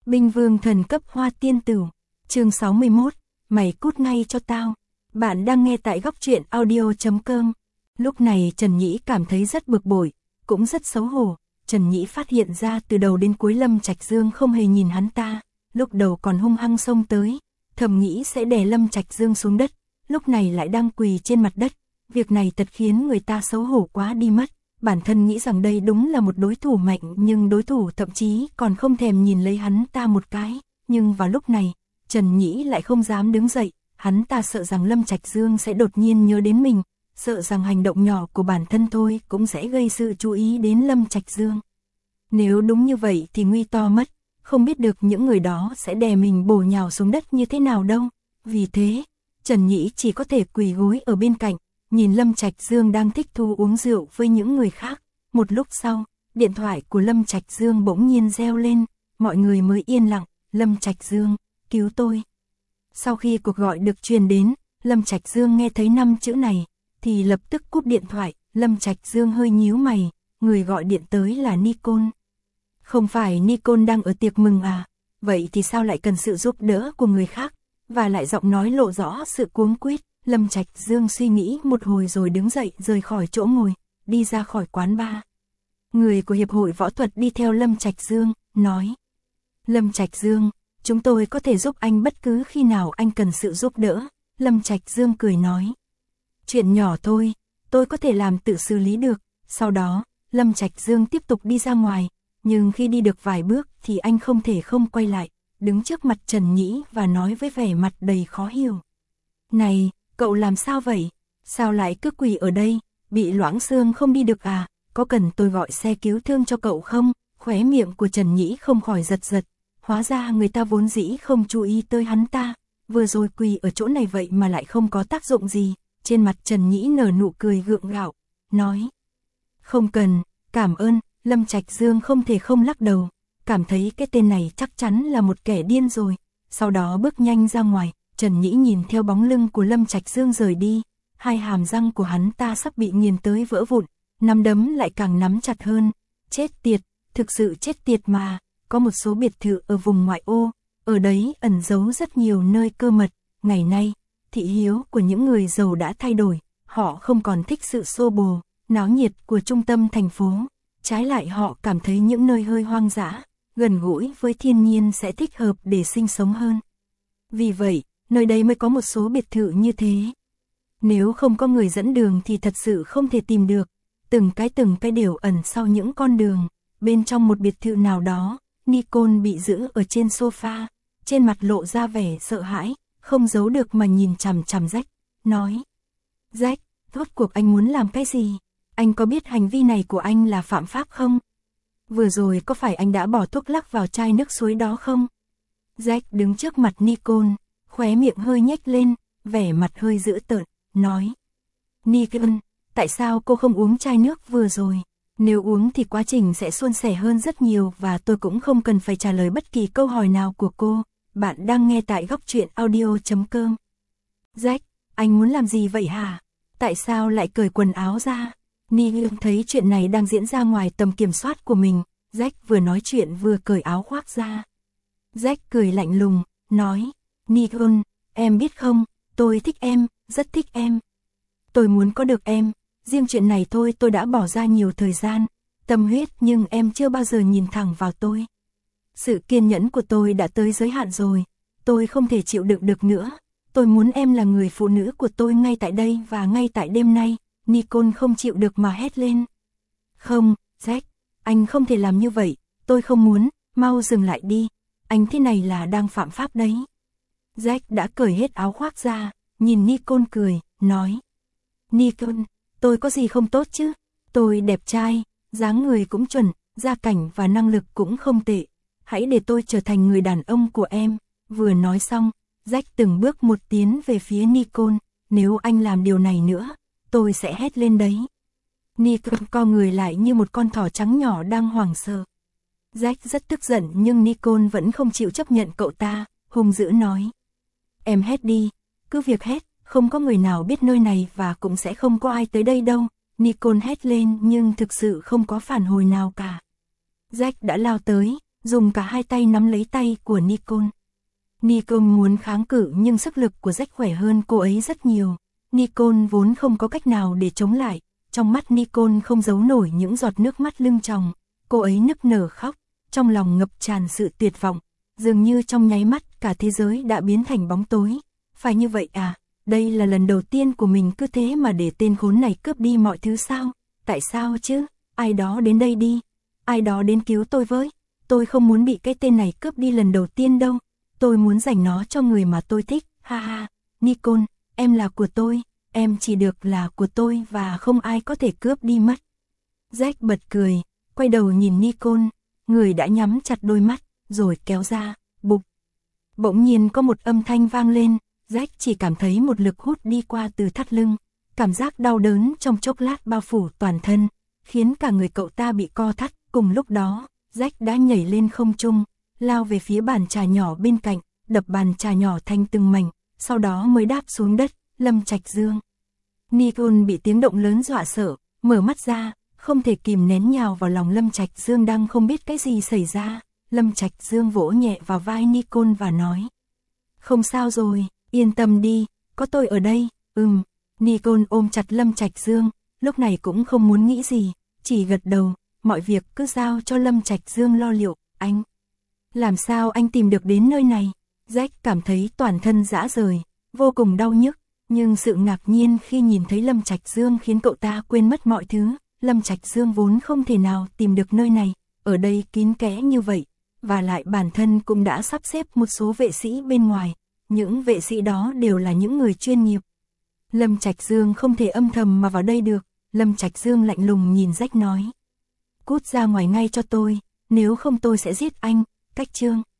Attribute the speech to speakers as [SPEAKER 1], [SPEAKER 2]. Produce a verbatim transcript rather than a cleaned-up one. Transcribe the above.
[SPEAKER 1] Binh vương thần cấp hoa tiên tử. Chương sáu mươi mốt, mày cút ngay cho tao. Bạn đang nghe tại góc truyện audio chấm com. Lúc này Trần Nhĩ cảm thấy rất bực bội, cũng rất xấu hổ. Trần Nhĩ phát hiện ra từ đầu đến cuối Lâm Trạch Dương không hề nhìn hắn ta, lúc đầu còn hung hăng xông tới, thầm nghĩ sẽ đè Lâm Trạch Dương xuống đất, lúc này lại đang quỳ trên mặt đất. Việc này thật khiến người ta xấu hổ quá đi mất. Bản thân nghĩ rằng đây đúng là một đối thủ mạnh, nhưng đối thủ thậm chí còn không thèm nhìn lấy hắn ta một cái. Nhưng vào lúc này, Trần Nhĩ lại không dám đứng dậy, hắn ta sợ rằng Lâm Trạch Dương sẽ đột nhiên nhớ đến mình, sợ rằng hành động nhỏ của bản thân thôi cũng sẽ gây sự chú ý đến Lâm Trạch Dương. Nếu đúng như vậy thì nguy to mất, không biết được những người đó sẽ đè mình bổ nhào xuống đất như thế nào đâu. Vì thế, Trần Nhĩ chỉ có thể quỳ gối ở bên cạnh, nhìn Lâm Trạch Dương đang thích thú uống rượu với những người khác. Một lúc sau, điện thoại của Lâm Trạch Dương bỗng nhiên reo lên, mọi người mới yên lặng. Lâm Trạch Dương, cứu tôi. Sau khi cuộc gọi được truyền đến, Lâm Trạch Dương nghe thấy năm chữ này, thì lập tức cúp điện thoại. Lâm Trạch Dương hơi nhíu mày, người gọi điện tới là Nicole. Không phải Nicole đang ở tiệc mừng à? Vậy thì sao lại cần sự giúp đỡ của người khác? Và lại giọng nói lộ rõ sự cuống quýt. Lâm Trạch Dương suy nghĩ một hồi rồi đứng dậy rời khỏi chỗ ngồi, đi ra khỏi quán bar. Người của Hiệp hội Võ thuật đi theo Lâm Trạch Dương, nói: Lâm Trạch Dương, chúng tôi có thể giúp anh bất cứ khi nào anh cần sự giúp đỡ. Lâm Trạch Dương cười nói: Chuyện nhỏ thôi, tôi có thể làm tự xử lý được. Sau đó, Lâm Trạch Dương tiếp tục đi ra ngoài, nhưng khi đi được vài bước thì anh không thể không quay lại, đứng trước mặt Trần Nhĩ và nói với vẻ mặt đầy khó hiểu: Này, cậu làm sao vậy? Sao lại cứ quỳ ở đây? Bị loãng xương không đi được à? Có cần tôi gọi xe cứu thương cho cậu không? Khóe miệng của Trần Nhĩ không khỏi giật giật. Hóa ra người ta vốn dĩ không chú ý tới hắn ta. Vừa rồi quỳ ở chỗ này vậy mà lại không có tác dụng gì. Trên mặt Trần Nhĩ nở nụ cười gượng gạo, nói: Không cần, cảm ơn. Lâm Trạch Dương không thể không lắc đầu, cảm thấy cái tên này chắc chắn là một kẻ điên rồi. Sau đó bước nhanh ra ngoài. Trần Nhĩ nhìn theo bóng lưng của Lâm Trạch Dương rời đi, hai hàm răng của hắn ta sắp bị nghiền tới vỡ vụn, nắm đấm lại càng nắm chặt hơn. Chết tiệt, thực sự chết tiệt mà. Có một số biệt thự ở vùng ngoại ô, ở đấy ẩn giấu rất nhiều nơi cơ mật. Ngày nay, thị hiếu của những người giàu đã thay đổi, họ không còn thích sự xô bồ, náo nhiệt của trung tâm thành phố. Trái lại họ cảm thấy những nơi hơi hoang dã, gần gũi với thiên nhiên sẽ thích hợp để sinh sống hơn. Vì vậy, nơi đây mới có một số biệt thự như thế. Nếu không có người dẫn đường thì thật sự không thể tìm được. Từng cái từng cái đều ẩn sau những con đường. Bên trong một biệt thự nào đó, Nicole bị giữ ở trên sofa, trên mặt lộ ra vẻ sợ hãi, không giấu được mà nhìn chằm chằm Jack, nói: Jack, rốt cuộc anh muốn làm cái gì? Anh có biết hành vi này của anh là phạm pháp không? Vừa rồi có phải anh đã bỏ thuốc lắc vào chai nước suối đó không? Jack đứng trước mặt Nicole, khóe miệng hơi nhếch lên, vẻ mặt hơi dữ tợn, nói: Nicole, tại sao cô không uống chai nước vừa rồi? Nếu uống thì quá trình sẽ suôn sẻ hơn rất nhiều và tôi cũng không cần phải trả lời bất kỳ câu hỏi nào của cô. Bạn đang nghe tại góc truyện audio chấm com. Jack, anh muốn làm gì vậy hả? Tại sao lại cởi quần áo ra? Nicole thấy chuyện này đang diễn ra ngoài tầm kiểm soát của mình. Jack vừa nói chuyện vừa cởi áo khoác ra. Jack cười lạnh lùng, nói: Nicole, em biết không, tôi thích em, rất thích em. Tôi muốn có được em, riêng chuyện này thôi tôi đã bỏ ra nhiều thời gian, tâm huyết nhưng em chưa bao giờ nhìn thẳng vào tôi. Sự kiên nhẫn của tôi đã tới giới hạn rồi, tôi không thể chịu đựng được nữa. Tôi muốn em là người phụ nữ của tôi ngay tại đây và ngay tại đêm nay. Nicole không chịu được mà hét lên. Không, Jack, anh không thể làm như vậy, tôi không muốn, mau dừng lại đi, anh thế này là đang phạm pháp đấy. Jack đã cởi hết áo khoác ra, nhìn Nicole cười, nói: Nicole, tôi có gì không tốt chứ? Tôi đẹp trai, dáng người cũng chuẩn, gia cảnh và năng lực cũng không tệ. Hãy để tôi trở thành người đàn ông của em. Vừa nói xong, Jack từng bước một tiến về phía Nicole. Nếu anh làm điều này nữa, tôi sẽ hét lên đấy. Nicole co người lại như một con thỏ trắng nhỏ đang hoảng sợ. Jack rất tức giận nhưng Nicole vẫn không chịu chấp nhận cậu ta, hung dữ nói: Em hét đi, cứ việc hét, không có người nào biết nơi này và cũng sẽ không có ai tới đây đâu. Nicole hét lên nhưng thực sự không có phản hồi nào cả. Jack đã lao tới, dùng cả hai tay nắm lấy tay của Nicole. Nicole muốn kháng cự nhưng sức lực của Jack khỏe hơn cô ấy rất nhiều. Nicole vốn không có cách nào để chống lại, trong mắt Nicole không giấu nổi những giọt nước mắt lưng tròng. Cô ấy nức nở khóc, trong lòng ngập tràn sự tuyệt vọng, dường như trong nháy mắt cả thế giới đã biến thành bóng tối. Phải như vậy à, đây là lần đầu tiên của mình cứ thế mà để tên khốn này cướp đi mọi thứ sao? Tại sao chứ? Ai đó đến đây đi, ai đó đến cứu tôi với. Tôi không muốn bị cái tên này cướp đi lần đầu tiên đâu. Tôi muốn dành nó cho người mà tôi thích, ha ha. Nicole, em là của tôi, em chỉ được là của tôi và không ai có thể cướp đi mất. Jack bật cười, quay đầu nhìn Nicole, người đã nhắm chặt đôi mắt, rồi kéo ra, bụp. Bỗng nhiên có một âm thanh vang lên, Jack chỉ cảm thấy một lực hút đi qua từ thắt lưng. Cảm giác đau đớn trong chốc lát bao phủ toàn thân, khiến cả người cậu ta bị co thắt. Cùng lúc đó, Jack đã nhảy lên không trung, lao về phía bàn trà nhỏ bên cạnh, đập bàn trà nhỏ thành từng mảnh, sau đó mới đáp xuống đất. Lâm Trạch Dương. Nicole bị tiếng động lớn dọa sợ, mở mắt ra, không thể kìm nén nhào vào lòng Lâm Trạch Dương đang không biết cái gì xảy ra. Lâm Trạch Dương vỗ nhẹ vào vai Nicole và nói: "Không sao rồi, yên tâm đi, có tôi ở đây." Ừm. Nicole ôm chặt Lâm Trạch Dương, lúc này cũng không muốn nghĩ gì, chỉ gật đầu, mọi việc cứ giao cho Lâm Trạch Dương lo liệu. Anh, làm sao anh tìm được đến nơi này? Jack cảm thấy toàn thân rã rời, vô cùng đau nhức, nhưng sự ngạc nhiên khi nhìn thấy Lâm Trạch Dương khiến cậu ta quên mất mọi thứ. Lâm Trạch Dương vốn không thể nào tìm được nơi này, ở đây kín kẽ như vậy, và lại bản thân cũng đã sắp xếp một số vệ sĩ bên ngoài, những vệ sĩ đó đều là những người chuyên nghiệp. Lâm Trạch Dương không thể âm thầm mà vào đây được. Lâm Trạch Dương lạnh lùng nhìn Jack nói: "Cút ra ngoài ngay cho tôi, nếu không tôi sẽ giết anh." Cách chương